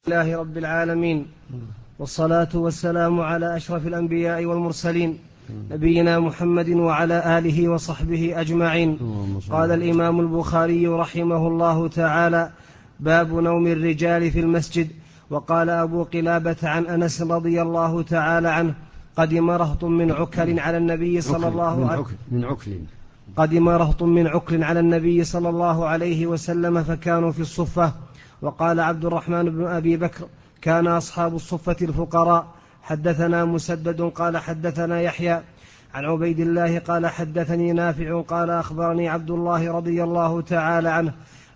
لله رب العالمين، والصلاة والسلام على أشرف الأنبياء والمرسلين نبينا محمد وعلى آله وصحبه أجمعين. قال الإمام البخاري رحمه الله تعالى: باب نوم الرجال في المسجد. وقال أبو قلابة عن أنس رضي الله تعالى عنه: قدم رهط من عكل على النبي صلى الله عليه وسلم فكانوا في الصفة. وقال عبد الرحمن بن أبي بكر: كان أصحاب الصفة الفقراء. حدثنا مسدد قال حدثنا يحيى عن عبيد الله قال حدثني نافع قال أخبرني عبد الله رضي الله تعالى عنه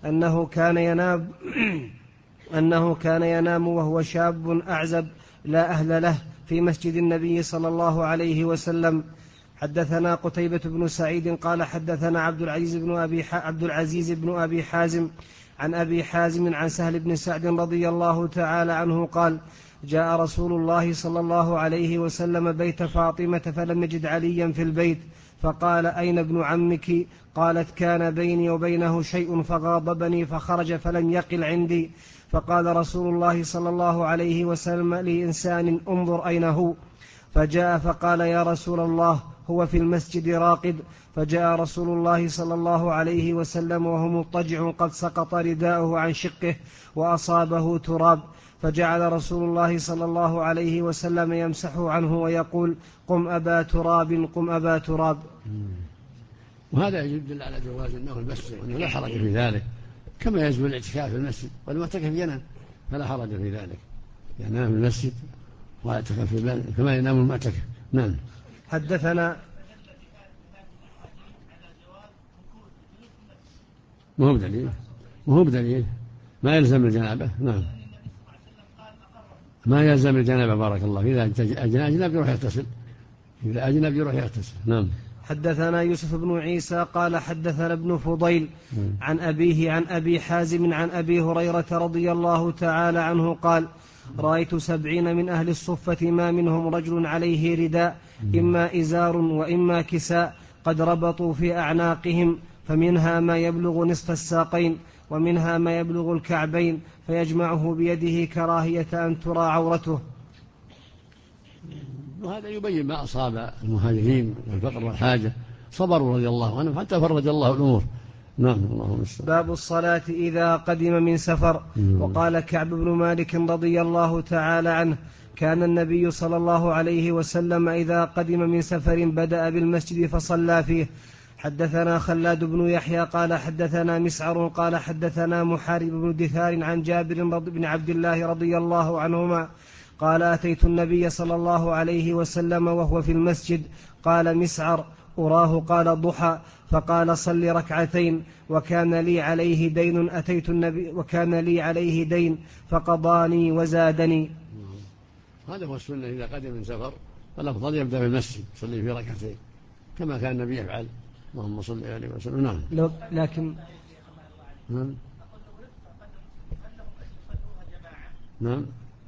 أنه كان ينام وهو شاب أعزب لا أهل له في مسجد النبي صلى الله عليه وسلم. حدثنا قتيبة بن سعيد قال حدثنا عبد العزيز بن أبي حازم عن أبي حازم عن سهل بن سعد رضي الله تعالى عنه قال: جاء رسول الله صلى الله عليه وسلم بيت فاطمة فلم يجد عليا في البيت، فقال: أين ابن عمك؟ قالت: كان بيني وبينه شيء فغاضبني فخرج فلم يقل عندي. فقال رسول الله صلى الله عليه وسلم لإنسان: انظر أين هو؟ فجاء فقال: يا رسول الله، هو في المسجد راقد. فجاء رسول الله صلى الله عليه وسلم وهو مضطجع قد سقط رداؤه عن شقه وأصابه تراب، فجعل رسول الله صلى الله عليه وسلم يمسحه عنه ويقول: قم أبا تراب، قم أبا تراب. وهذا يدل على جواز النوم في المسجد وأنه لا حرج في ذلك، كما يجوز الاعتكاف في المسجد والمعتكف ينام فلا حرج في ذلك، ينام في المسجد واعتكف في البيت كما ينام المعتكف. نعم. حدثنا مو بدليل ما يلزم الجنابة. نعم، ما يلزم الجنابة. بارك الله، إذا أجنب يروح يغتسل. نعم. حدثنا يوسف بن عيسى قال حدثنا ابن فضيل عن أبيه عن أبي حازم عن أبي هريرة رضي الله تعالى عنه قال: رأيت 70 من أهل الصفة ما منهم رجل عليه رداء، إما إزار وإما كساء، قد ربطوا في أعناقهم، فمنها ما يبلغ نصف الساقين ومنها ما يبلغ الكعبين، فيجمعه بيده كراهية أن ترى عورته. وهذا يبين ما أصاب المهاجرين من الفقر والحاجة، صبروا رضي الله عنهم حتى فرج الله الأمور. نعم. اللهم استعان. باب الصلاة إذا قدم من سفر. وقال كعب بن مالك رضي الله تعالى عنه: كان النبي صلى الله عليه وسلم إذا قدم من سفر بدأ بالمسجد فصلى فيه. حدثنا خلاد بن يحيى قال حدثنا مسعر قال حدثنا محارب بن دثار عن جابر بن عبد الله رضي الله عنهما قال: أتيت النبي صلى الله عليه وسلم وهو في المسجد. قال مسعر: أراه قال ضحى. فقال: صل ركعتين. وكان لي عليه دين فقضاني وزادني. هذا هو السنة، إذا قدم من سفر فالأفضل يبدأ بالمسجد يصلي في ركعتين كما كان النبي يفعل. اللهم صل عليه وسلم. نعم. لكن نعم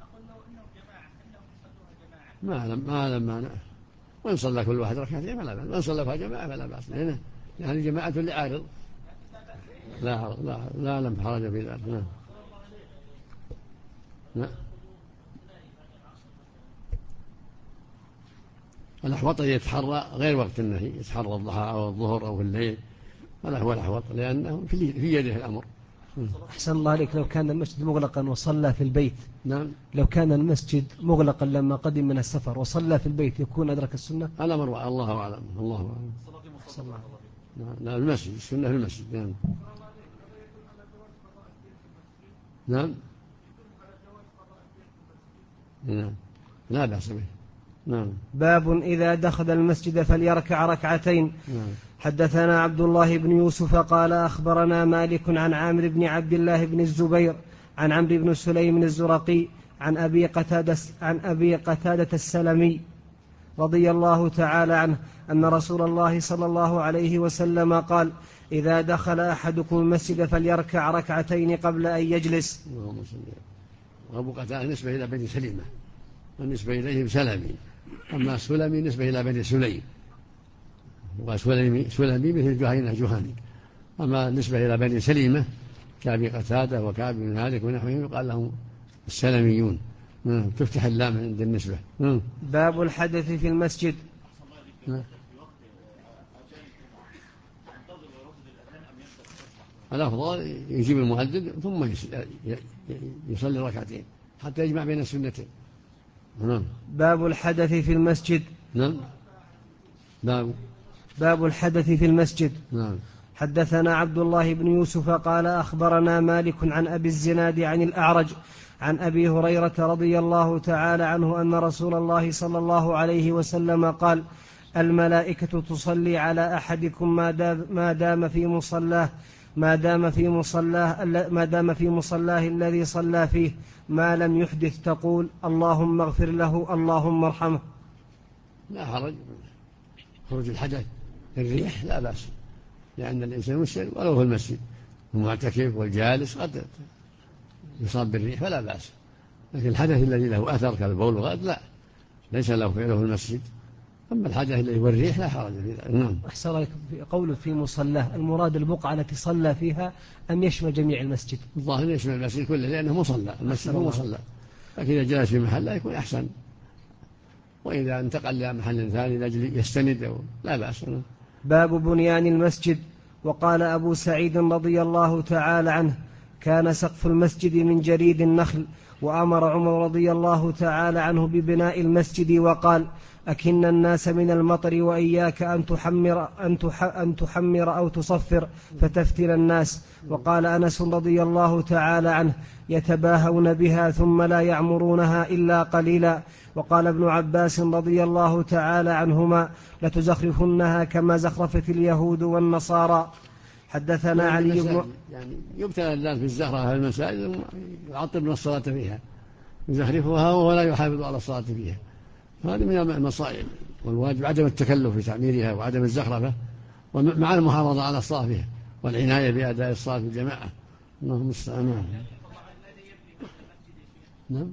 ما لم مانع، وإن صلى كل واحد ركعتين فلا بأس، وإن صلى فيها جماعة فلا بأس، يعني جماعة لعارض لا لم حرج في ذلك. نعم. نعم. الأحوط يتحرى غير وقت النهي، يتحرى الضحى أو الظهر أو في الليل، هذا هو الأحوط لأنه في يده الأمر. أحسن الله عليك. لو كان المسجد مغلقا وصلى في البيت. نعم. لو كان المسجد مغلقا لما قدم من السفر وصلى في البيت يكون أدرك السنة؟ الأمر الله أعلم. لا، المسجد السنة في المسجد. نعم. لا بأس به. نعم. باب إذا دخل المسجد فليركع ركعتين. نعم. حدثنا عبد الله بن يوسف قال أخبرنا مالك عن عامر بن عبد الله بن الزبير عن عمرو بن سليم الزرقي عن أبي قتادة السلمي رضي الله تعالى عنه أن رسول الله صلى الله عليه وسلم قال: إذا دخل أحدكم المسجد فليركع ركعتين قبل أن يجلس. وأبو قتادة نسبة إلى بني سليمة والنسبة إليهم سلمي، أما سلمي نسبة إلى بني سليم، وسلمي مثل جهينة، أما نسبة إلى بني سليمة كأبي قتادة وكعب بن مالك ونحوهم يقال لهم السلميون. تفتح اللام عند النسبة. باب الحدث في المسجد. الأفضل يجيب المؤذن ثم يصلي ركعتين حتى يجمع بين السنتين. باب الحدث في المسجد. باب الحدث في المسجد. حدثنا عبد الله بن يوسف قال أخبرنا مالك عن أبي الزناد عن الأعرج عن أبي هريرة رضي الله تعالى عنه أن رسول الله صلى الله عليه وسلم قال: الملائكة تصلي على أحدكم ما دام في مصلاه الذي صلى فيه ما لم يحدث، تقول: اللهم اغفر له اللهم ارحمه. لا حرج خروج الحدث الريح لا بأس، لأن الإنسان مسلم ولو في المسجد المعتكف والجالس قد يصاب بالريح فلا بأس، لكن الحدث الذي له أثر كالبول والغائط لا، ليس له فعله في المسجد. أما الحدث الذي هو الريح لا حرج في ذلك. أحسن الله قوله في مصلاه، المراد البقعة التي صلى فيها أم يشمل جميع المسجد؟ الظاهر يشمل المسجد كله لأنه مصلى، المسجد هو مصلى، لكن إذا جلس في محل لا يكون أحسن، وإذا انتقل إلى محل ثاني لأجل يستند لا بأس. باب بنيان المسجد. وقال أبو سعيد رضي الله تعالى عنه: كان سقف المسجد من جريد النخل، وأمر عمر رضي الله تعالى عنه ببناء المسجد وقال: أكن الناس من المطر وإياك أن تحمر أو تصفر فتفتن الناس. وقال أنس رضي الله تعالى عنه: يتباهون بها ثم لا يعمرونها إلا قليلا. وقال ابن عباس رضي الله تعالى عنهما: لتزخرفنها كما زخرفت اليهود والنصارى. حدثنا علي بن يعني يبتلى الناس بالزخرفة في المساجد يعطلون الصلاة فيها، يزخرفها وهو لا يحافظ على الصلاة فيها، هذه من المصائب، والواجب عدم التكلف في تعميرها وعدم الزخرفة، ومع المحافظة على الصلاة فيها والعناية بأداء الصلاة في الجماعة. اللهم المستعان. نعم.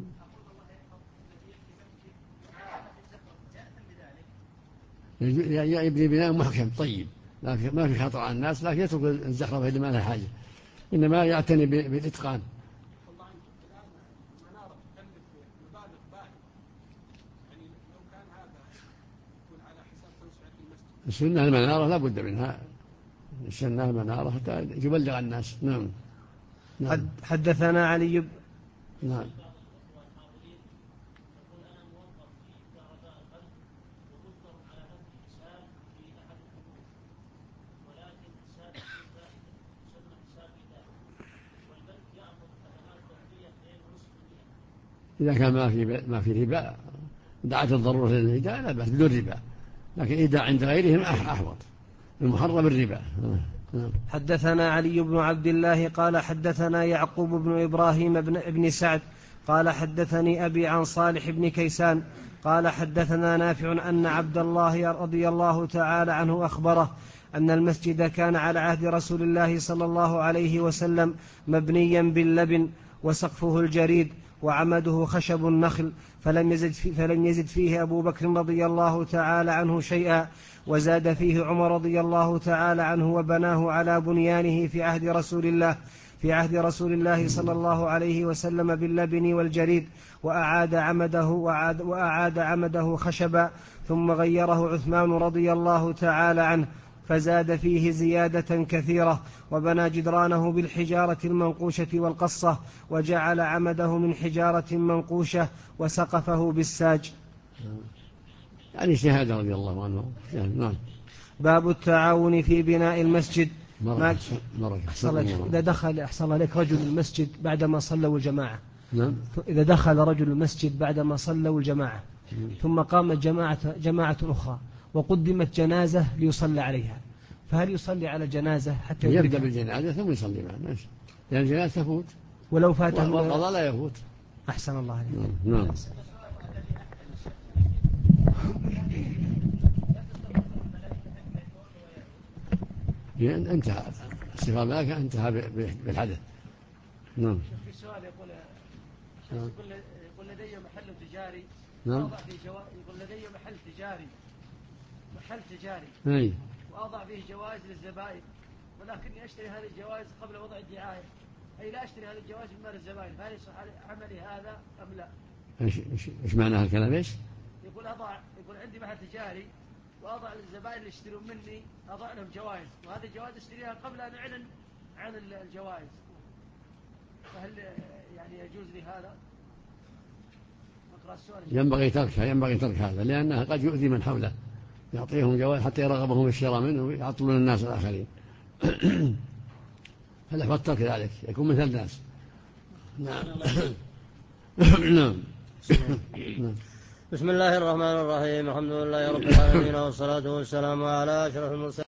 يبني بناء محكم طيب، لكن ما في خطر على الناس، لكن يترك الزخرفة اللي ما لها حاجة، إنما يعتني بالإتقان. السنة المنارة لا بد منها، السنة المنارة حتى يبلغ الناس. نعم. حدثنا علي. نعم. إذا كان ما في ربا دعت الضرورة للإيداع لا بأس بدون ربا، لكن إيداع عند غيرهم أحوط، المحرم الربا. حدثنا علي بن عبد الله قال حدثنا يعقوب بن إبراهيم بن سعد قال حدثني أبي عن صالح بن كيسان قال حدثنا نافع أن عبد الله رضي الله تعالى عنه أخبره أن المسجد كان على عهد رسول الله صلى الله عليه وسلم مبنيا باللبن وسقفه الجريد وعمده خشب النخل، فلم يزد فيه أبو بكر رضي الله تعالى عنه شيئا، وزاد فيه عمر رضي الله تعالى عنه وبناه على بنيانه في عهد رسول الله صلى الله عليه وسلم باللبن والجريد، وأعاد عمده خشبا، ثم غيره عثمان رضي الله تعالى عنه فزاد فيه زيادة كثيرة، وبنى جدرانه بالحجارة المنقوشة والقصة، وجعل عمده من حجارة منقوشة، وسقفه بالساج. يعني شهادة رضي الله عنه. نعم. باب التعاون في بناء المسجد. إذا دخل أحسن الله عليك رجل المسجد بعدما صلوا الجماعة. نعم. إذا دخل رجل المسجد بعدما صلوا الجماعة ثم قامت جماعة أخرى وقدمت جنازة ليصلى عليها، فهل يصلي على جنازة حتى يبدأ بالجنازة ثم يصلي معها، لأن الجنازة تفوت ولو فات والقضاء لا يفوت. أحسن الله عليك. نعم. انتهى استغفار الملائكة، انتهى بالحدث. نعم. في سؤال يقول لدي محل تجاري. نعم. يقول لدي محل تجاري وأضع فيه جوائز للزبائن، ولكني أشتري هذه الجوائز قبل وضع الدعاية، أي لا أشتري هذه الجوائز من مال الزبائن، فهل يصح عملي هذا أم لا؟ إيش معنى هالكلام إيش؟ يقول عندي محل تجاري وأضع للزبائن اللي يشترون مني أضع لهم جوائز، وهذه الجوائز أشتريها قبل أن أعلن عن الجوائز، فهل يعني يجوز لي هذا؟ ينبغي ترك هذا، لأنها قد يؤذي من حوله، يعطيهم جوائز حتى يرغبهم الشراء منه ويعطلون الناس الآخرين. فلا ترك ذلك، يكون مثل الناس. نعم. نعم. بسم الله الرحمن الرحيم، الحمد لله رب العالمين، والصلاة والسلام على أشرف المرسلين.